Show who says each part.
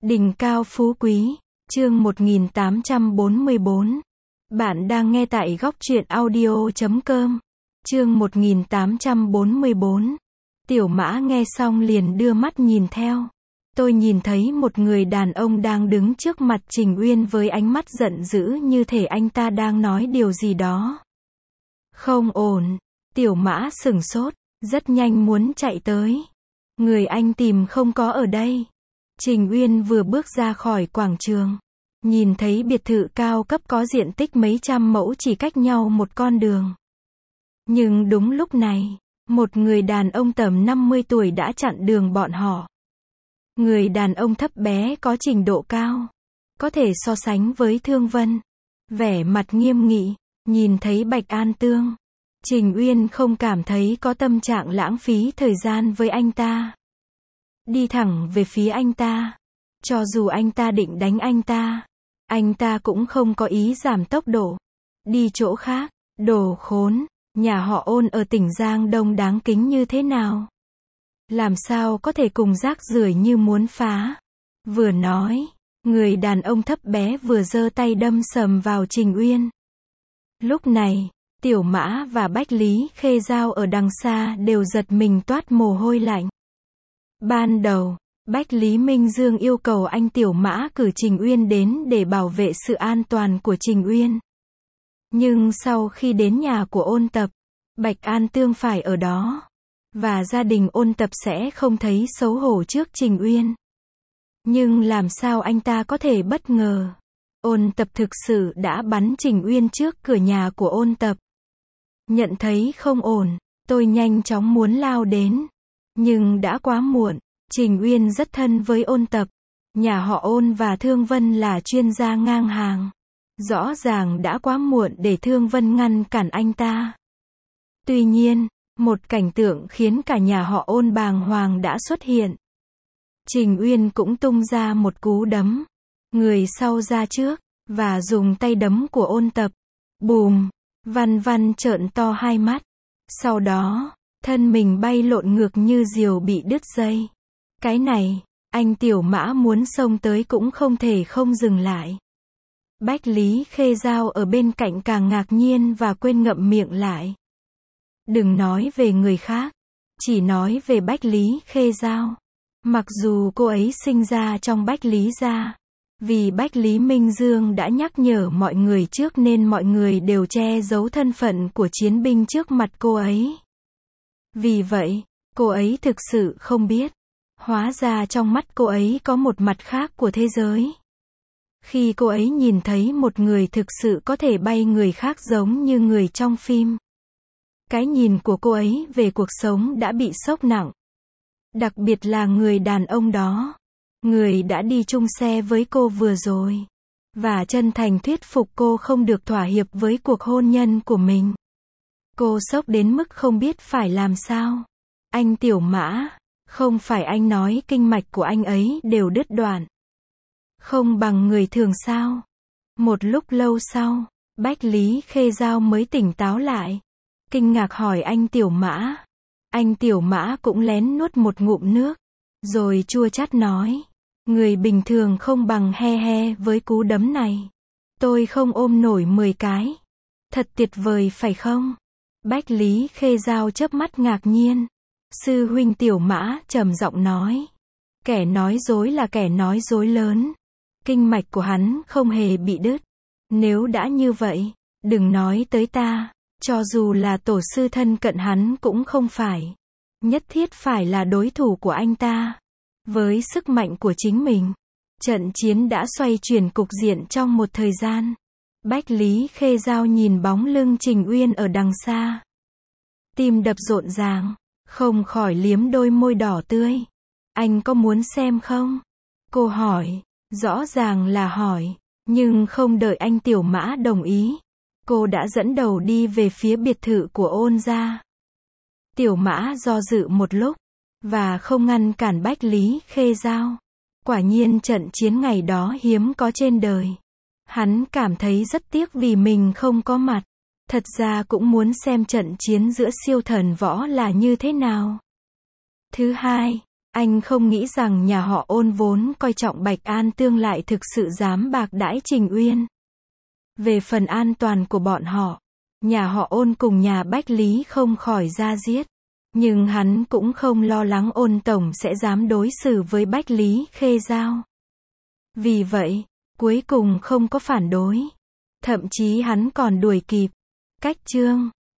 Speaker 1: Đỉnh cao phú quý, chương 1844. Bạn đang nghe tại góc truyện audio.com. Chương 1844. Tiểu Mã nghe xong liền đưa mắt nhìn theo. Tôi nhìn thấy một người đàn ông đang đứng trước mặt Trình Uyên với ánh mắt giận dữ như thể anh ta đang nói điều gì đó. Không ổn, Tiểu Mã sửng sốt, rất nhanh muốn chạy tới. Người anh tìm không có ở đây. Trình Uyên vừa bước ra khỏi quảng trường, nhìn thấy biệt thự cao cấp có diện tích mấy trăm mẫu chỉ cách nhau một con đường. Nhưng đúng lúc này, một người đàn ông tầm 50 tuổi đã chặn đường bọn họ. Người đàn ông thấp bé có trình độ cao, có thể so sánh với Thương Vân. Vẻ mặt nghiêm nghị, nhìn thấy Bạch An Tương, Trình Uyên không cảm thấy có tâm trạng lãng phí thời gian với anh ta. Đi thẳng về phía anh ta. Cho dù anh ta định đánh anh ta cũng không có ý giảm tốc độ. Đi chỗ khác, đồ khốn, nhà họ Ôn ở tỉnh Giang Đông đáng kính như thế nào? Làm sao có thể cùng rác rưởi như muốn phá? Vừa nói, người đàn ông thấp bé vừa giơ tay đâm sầm vào Trình Uyên. Lúc này, Tiểu Mã và Bách Lý Khê Giao ở đằng xa đều giật mình toát mồ hôi lạnh. Ban đầu, Bách Lý Minh Dương yêu cầu anh Tiểu Mã cử Trình Uyên đến để bảo vệ sự an toàn của Trình Uyên. Nhưng sau khi đến nhà của Ôn Tập, Bạch An Tương phải ở đó, và gia đình Ôn Tập sẽ không thấy xấu hổ trước Trình Uyên. Nhưng làm sao anh ta có thể bất ngờ? Ôn Tập thực sự đã bắn Trình Uyên trước cửa nhà của Ôn Tập. Nhận thấy không ổn, tôi nhanh chóng muốn lao đến. Nhưng đã quá muộn. Trình Uyên rất thân với Ôn Tập. Nhà họ Ôn và Thương Vân là chuyên gia ngang hàng. Rõ ràng đã quá muộn để Thương Vân ngăn cản anh ta. Tuy nhiên, một cảnh tượng khiến cả nhà họ Ôn bàng hoàng đã xuất hiện. Trình Uyên cũng tung ra một cú đấm. Người sau ra trước, và dùng tay đấm của Ôn Tập. Bùm! Văn Văn trợn to hai mắt. Sau đó, thân mình bay lộn ngược như diều bị đứt dây. Cái này, anh Tiểu Mã muốn xông tới cũng không thể không dừng lại. Bách Lý Khê Giao ở bên cạnh càng ngạc nhiên và quên ngậm miệng lại. Đừng nói về người khác, chỉ nói về Bách Lý Khê Giao. Mặc dù cô ấy sinh ra trong Bách Lý gia, vì Bách Lý Minh Dương đã nhắc nhở mọi người trước nên mọi người đều che giấu thân phận của chiến binh trước mặt cô ấy. Vì vậy, cô ấy thực sự không biết. Hóa ra trong mắt cô ấy có một mặt khác của thế giới. Khi cô ấy nhìn thấy một người thực sự có thể bay người khác giống như người trong phim. Cái nhìn của cô ấy về cuộc sống đã bị sốc nặng. Đặc biệt là người đàn ông đó. Người đã đi chung xe với cô vừa rồi. Và chân thành thuyết phục cô không được thỏa hiệp với cuộc hôn nhân của mình. Cô sốc đến mức không biết phải làm sao. Anh Tiểu Mã, không phải anh nói kinh mạch của anh ấy đều đứt đoạn. Không bằng người thường sao? Một lúc lâu sau, Bách Lý Khê Giao mới tỉnh táo lại. Kinh ngạc hỏi anh Tiểu Mã. Anh Tiểu Mã cũng lén nuốt một ngụm nước. Rồi chua chát nói. Người bình thường không bằng he he với cú đấm này. Tôi không ôm nổi 10 cái. Thật tuyệt vời phải không? Bách Lý Khê Giao chớp mắt ngạc nhiên. Sư huynh Tiểu Mã trầm giọng nói. Kẻ nói dối là kẻ nói dối lớn. Kinh mạch của hắn không hề bị đứt. Nếu đã như vậy, đừng nói tới ta. Cho dù là tổ sư thân cận hắn cũng không phải. Nhất thiết phải là đối thủ của anh ta. Với sức mạnh của chính mình, trận chiến đã xoay chuyển cục diện trong một thời gian. Bách Lý Khê Giao nhìn bóng lưng Trình Uyên ở đằng xa. Tim đập rộn ràng, không khỏi liếm đôi môi đỏ tươi. Anh có muốn xem không? Cô hỏi, rõ ràng là hỏi, nhưng không đợi anh Tiểu Mã đồng ý. Cô đã dẫn đầu đi về phía biệt thự của Ôn gia. Tiểu Mã do dự một lúc, và không ngăn cản Bách Lý Khê Giao. Quả nhiên trận chiến ngày đó hiếm có trên đời. Hắn cảm thấy rất tiếc vì mình không có mặt. Thật ra cũng muốn xem trận chiến giữa siêu thần võ là như thế nào. Thứ hai, Anh không nghĩ rằng nhà họ Ôn vốn coi trọng Bạch An Tương lại thực sự dám bạc đãi Trình Uyên. Về phần an toàn của bọn họ, nhà họ Ôn cùng nhà Bách Lý không khỏi ra giết. Nhưng hắn cũng không lo lắng Ôn tổng sẽ dám đối xử với Bách Lý Khê Giao. Vì vậy, cuối cùng không có phản đối. Thậm chí hắn còn đuổi kịp. Cách chương